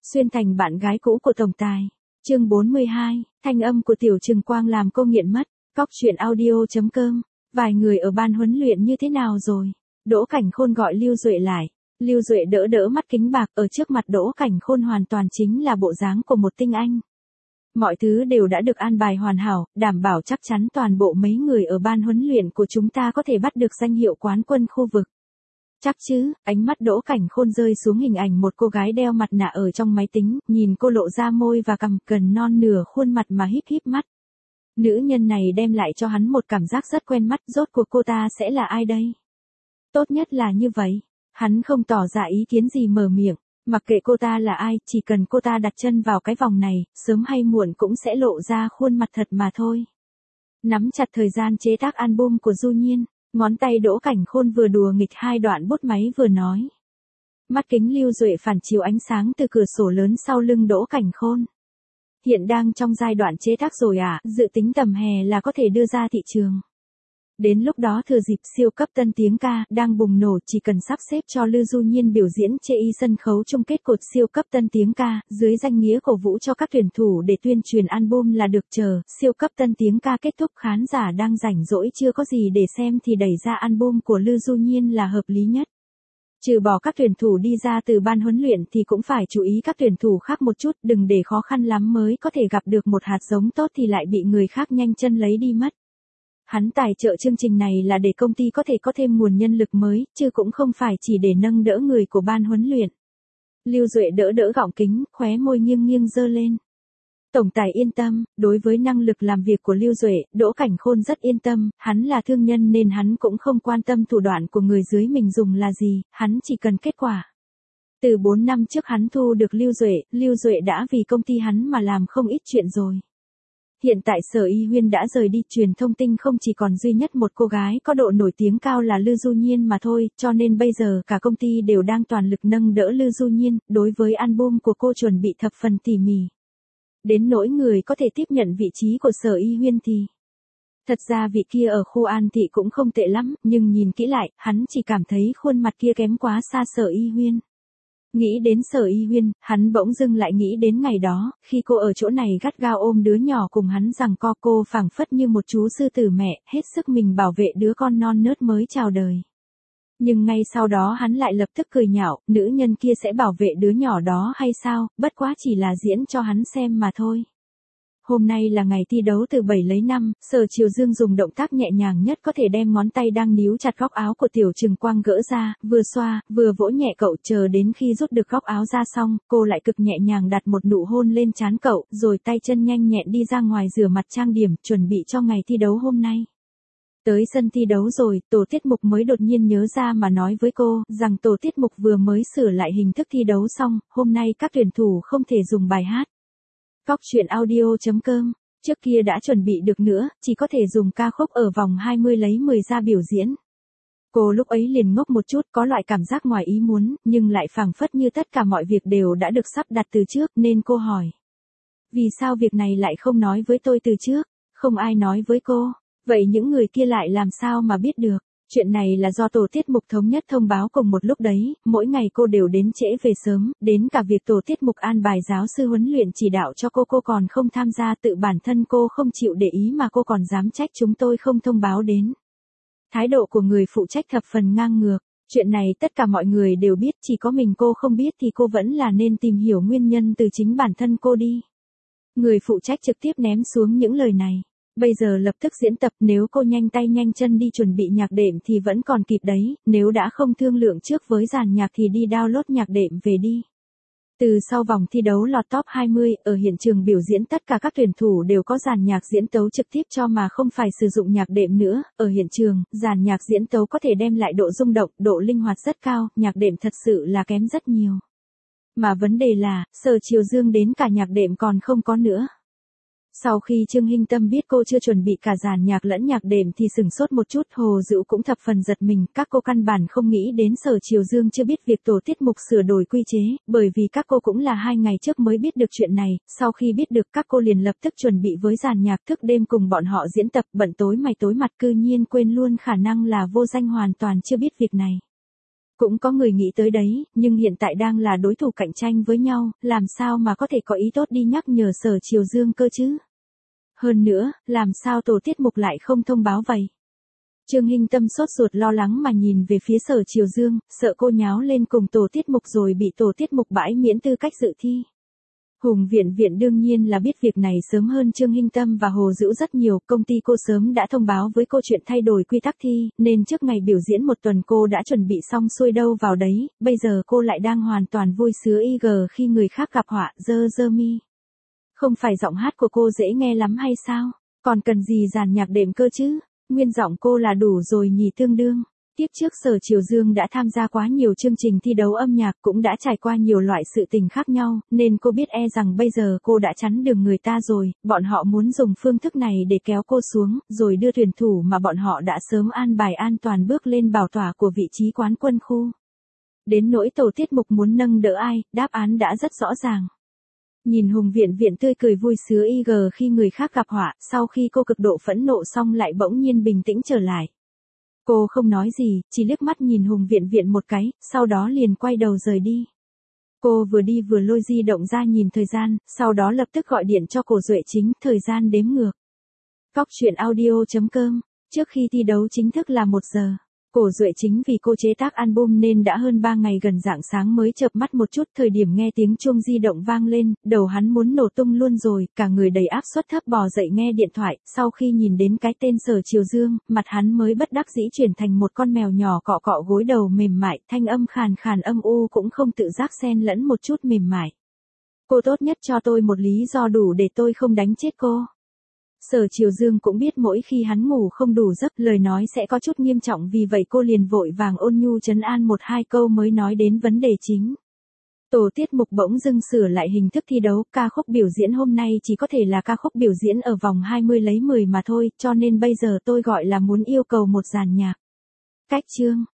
Xuyên thành bạn gái cũ của tổng tài. Chương 42, thanh âm của Tiểu Trừng Quang làm cô nghiện mất. Cóc truyện audio.com. Vài người ở ban huấn luyện như thế nào rồi? Đỗ Cảnh Khôn gọi Lưu Duệ lại. Lưu Duệ đỡ đỡ mắt kính bạc, ở trước mặt Đỗ Cảnh Khôn hoàn toàn chính là bộ dáng của một tinh anh. Mọi thứ đều đã được an bài hoàn hảo, đảm bảo chắc chắn toàn bộ mấy người ở ban huấn luyện của chúng ta có thể bắt được danh hiệu quán quân khu vực. Chắc chứ? Ánh mắt Đỗ Cảnh Khôn rơi xuống hình ảnh một cô gái đeo mặt nạ ở trong máy tính, nhìn cô lộ ra môi và cằm, gần non nửa khuôn mặt mà híp híp mắt. Nữ nhân này đem lại cho hắn một cảm giác rất quen mắt, rốt cuộc cô ta sẽ là ai đây? Tốt nhất là như vậy. Hắn không tỏ ra ý kiến gì, mở miệng. Mặc kệ cô ta là ai, chỉ cần cô ta đặt chân vào cái vòng này, sớm hay muộn cũng sẽ lộ ra khuôn mặt thật mà thôi. Nắm chặt thời gian chế tác album của Du Nhiên, ngón tay Đỗ Cảnh Khôn vừa đùa nghịch hai đoạn bút máy vừa nói. Mắt kính Lưu Duệ phản chiếu ánh sáng từ cửa sổ lớn sau lưng Đỗ Cảnh Khôn. Hiện đang trong giai đoạn chế tác rồi à, dự tính tầm hè là có thể đưa ra thị trường. Đến lúc đó thừa dịp siêu cấp tân tiếng ca đang bùng nổ, chỉ cần sắp xếp cho Lưu Du Nhiên biểu diễn chê y sân khấu chung kết cột siêu cấp tân tiếng ca, dưới danh nghĩa cổ vũ cho các tuyển thủ để tuyên truyền album là được. Chờ siêu cấp tân tiếng ca kết thúc, khán giả đang rảnh rỗi chưa có gì để xem thì đẩy ra album của Lưu Du Nhiên là hợp lý nhất. Trừ bỏ các tuyển thủ đi ra từ ban huấn luyện thì cũng phải chú ý các tuyển thủ khác một chút, đừng để khó khăn lắm mới có thể gặp được một hạt giống tốt thì lại bị người khác nhanh chân lấy đi mất. Hắn tài trợ chương trình này là để công ty có thể có thêm nguồn nhân lực mới, chứ cũng không phải chỉ để nâng đỡ người của ban huấn luyện. Lưu Duệ đỡ đỡ gọng kính, khóe môi nghiêng nghiêng giơ lên. Tổng tài yên tâm, đối với năng lực làm việc của Lưu Duệ, Đỗ Cảnh Khôn rất yên tâm, hắn là thương nhân nên hắn cũng không quan tâm thủ đoạn của người dưới mình dùng là gì, hắn chỉ cần kết quả. Từ 4 năm trước hắn thu được Lưu Duệ đã vì công ty hắn mà làm không ít chuyện rồi. Hiện tại Sở Y Huyên đã rời đi, truyền thông tinh không chỉ còn duy nhất một cô gái có độ nổi tiếng cao là Lưu Du Nhiên mà thôi, cho nên bây giờ cả công ty đều đang toàn lực nâng đỡ Lưu Du Nhiên, đối với album của cô chuẩn bị thập phần tỉ mỉ. Đến nỗi người có thể tiếp nhận vị trí của Sở Y Huyên thì... Thật ra vị kia ở khu An Thị cũng không tệ lắm, nhưng nhìn kỹ lại, hắn chỉ cảm thấy khuôn mặt kia kém quá xa Sở Y Huyên. Nghĩ đến Sở Y Huyên, hắn bỗng dưng lại nghĩ đến ngày đó, khi cô ở chỗ này gắt gao ôm đứa nhỏ cùng hắn giằng co, cô phảng phất như một chú sư tử mẹ, hết sức mình bảo vệ đứa con non nớt mới chào đời. Nhưng ngay sau đó hắn lại lập tức cười nhạo, nữ nhân kia sẽ bảo vệ đứa nhỏ đó hay sao, bất quá chỉ là diễn cho hắn xem mà thôi. Hôm nay là ngày thi đấu từ 7 lấy 5, Sở Triều Dương dùng động tác nhẹ nhàng nhất có thể đem ngón tay đang níu chặt góc áo của Tiểu Trừng Quang gỡ ra, vừa xoa, vừa vỗ nhẹ cậu, chờ đến khi rút được góc áo ra xong, cô lại cực nhẹ nhàng đặt một nụ hôn lên trán cậu, rồi tay chân nhanh nhẹn đi ra ngoài rửa mặt trang điểm, chuẩn bị cho ngày thi đấu hôm nay. Tới sân thi đấu rồi, tổ tiết mục mới đột nhiên nhớ ra mà nói với cô, rằng tổ tiết mục vừa mới sửa lại hình thức thi đấu xong, hôm nay các tuyển thủ không thể dùng bài hát. Cóc truyện audio.com, trước kia đã chuẩn bị được nữa, chỉ có thể dùng ca khúc ở vòng 20 lấy 10 ra biểu diễn. Cô lúc ấy liền ngốc một chút, có loại cảm giác ngoài ý muốn, nhưng lại phảng phất như tất cả mọi việc đều đã được sắp đặt từ trước, nên cô hỏi. Vì sao việc này lại không nói với tôi từ trước? Không ai nói với cô. Vậy những người kia lại làm sao mà biết được? Chuyện này là do tổ tiết mục thống nhất thông báo cùng một lúc đấy, mỗi ngày cô đều đến trễ về sớm, đến cả việc tổ tiết mục an bài giáo sư huấn luyện chỉ đạo cho cô còn không tham gia, tự bản thân cô không chịu để ý mà cô còn dám trách chúng tôi không thông báo đến. Thái độ của người phụ trách thập phần ngang ngược, chuyện này tất cả mọi người đều biết, chỉ có mình cô không biết thì cô vẫn là nên tìm hiểu nguyên nhân từ chính bản thân cô đi. Người phụ trách trực tiếp ném xuống những lời này. Bây giờ lập tức diễn tập, nếu cô nhanh tay nhanh chân đi chuẩn bị nhạc đệm thì vẫn còn kịp đấy, nếu đã không thương lượng trước với dàn nhạc thì đi download nhạc đệm về đi. Từ sau vòng thi đấu lọt top 20, ở hiện trường biểu diễn tất cả các tuyển thủ đều có dàn nhạc diễn tấu trực tiếp cho mà không phải sử dụng nhạc đệm nữa, ở hiện trường, dàn nhạc diễn tấu có thể đem lại độ rung động, độ linh hoạt rất cao, nhạc đệm thật sự là kém rất nhiều. Mà vấn đề là, Sở Triều Dương đến cả nhạc đệm còn không có nữa. Sau khi Trương Hinh Tâm biết cô chưa chuẩn bị cả dàn nhạc lẫn nhạc đệm thì sửng sốt một chút, Hồ Dữu cũng thập phần giật mình, các cô căn bản không nghĩ đến Sở Triều Dương chưa biết việc tổ tiết mục sửa đổi quy chế, bởi vì các cô cũng là 2 ngày trước mới biết được chuyện này, sau khi biết được các cô liền lập tức chuẩn bị với dàn nhạc, thức đêm cùng bọn họ diễn tập, bận tối mày tối mặt, cư nhiên quên luôn khả năng là Vô Danh hoàn toàn chưa biết việc này. Cũng có người nghĩ tới đấy, nhưng hiện tại đang là đối thủ cạnh tranh với nhau, làm sao mà có thể có ý tốt đi nhắc nhở Sở Triều Dương cơ chứ? Hơn nữa, làm sao tổ tiết mục lại không thông báo vậy? Trương Hinh Tâm sốt ruột lo lắng mà nhìn về phía Sở Triều Dương, sợ cô nháo lên cùng tổ tiết mục rồi bị tổ tiết mục bãi miễn tư cách dự thi. Hùng Viện Viện đương nhiên là biết việc này sớm hơn Trương Hinh Tâm và Hồ Dữu rất nhiều, công ty cô sớm đã thông báo với cô chuyện thay đổi quy tắc thi, nên trước ngày biểu diễn một tuần cô đã chuẩn bị xong xuôi đâu vào đấy, bây giờ cô lại đang hoàn toàn vui sướng khi người khác gặp họa, dơ mi. Không phải giọng hát của cô dễ nghe lắm hay sao? Còn cần gì dàn nhạc đệm cơ chứ? Nguyên giọng cô là đủ rồi nhỉ tương đương. Tiếp trước Sở Triều Dương đã tham gia quá nhiều chương trình thi đấu âm nhạc cũng đã trải qua nhiều loại sự tình khác nhau, nên cô biết rằng bây giờ cô đã chắn đường người ta rồi, bọn họ muốn dùng phương thức này để kéo cô xuống, rồi đưa tuyển thủ mà bọn họ đã sớm an bài an toàn bước lên bảo tỏa của vị trí quán quân khu. Đến nỗi tổ tiết mục muốn nâng đỡ ai, đáp án đã rất rõ ràng. Nhìn Hùng Viện Viện tươi cười vui sướng khi người khác gặp họa, sau khi cô cực độ phẫn nộ xong lại bỗng nhiên bình tĩnh trở lại. Cô không nói gì, chỉ liếc mắt nhìn Hùng Viện Viện một cái, sau đó liền quay đầu rời đi. Cô vừa đi vừa lôi di động ra nhìn thời gian, sau đó lập tức gọi điện cho Cổ Duệ Chính, thời gian đếm ngược. Góc truyện audio.com, trước khi thi đấu chính thức là 1 giờ. Cổ Duệ Chính vì cô chế tác album nên đã hơn 3 ngày gần rạng sáng mới chợp mắt một chút, thời điểm nghe tiếng chuông di động vang lên, đầu hắn muốn nổ tung luôn rồi, cả người đầy áp suất thấp bò dậy nghe điện thoại, sau khi nhìn đến cái tên Sở Triều Dương, mặt hắn mới bất đắc dĩ chuyển thành một con mèo nhỏ cọ cọ gối đầu mềm mại, thanh âm khàn khàn âm u cũng không tự giác xen lẫn một chút mềm mại. Cô tốt nhất cho tôi một lý do đủ để tôi không đánh chết cô. Sở Triều Dương cũng biết mỗi khi hắn ngủ không đủ giấc lời nói sẽ có chút nghiêm trọng, vì vậy cô liền vội vàng ôn nhu trấn an 1-2 câu mới nói đến vấn đề chính. Tổ tiết mục bỗng dưng sửa lại hình thức thi đấu, ca khúc biểu diễn hôm nay chỉ có thể là ca khúc biểu diễn ở vòng 20 lấy 10 mà thôi, cho nên bây giờ tôi gọi là muốn yêu cầu một dàn nhạc. Cách chương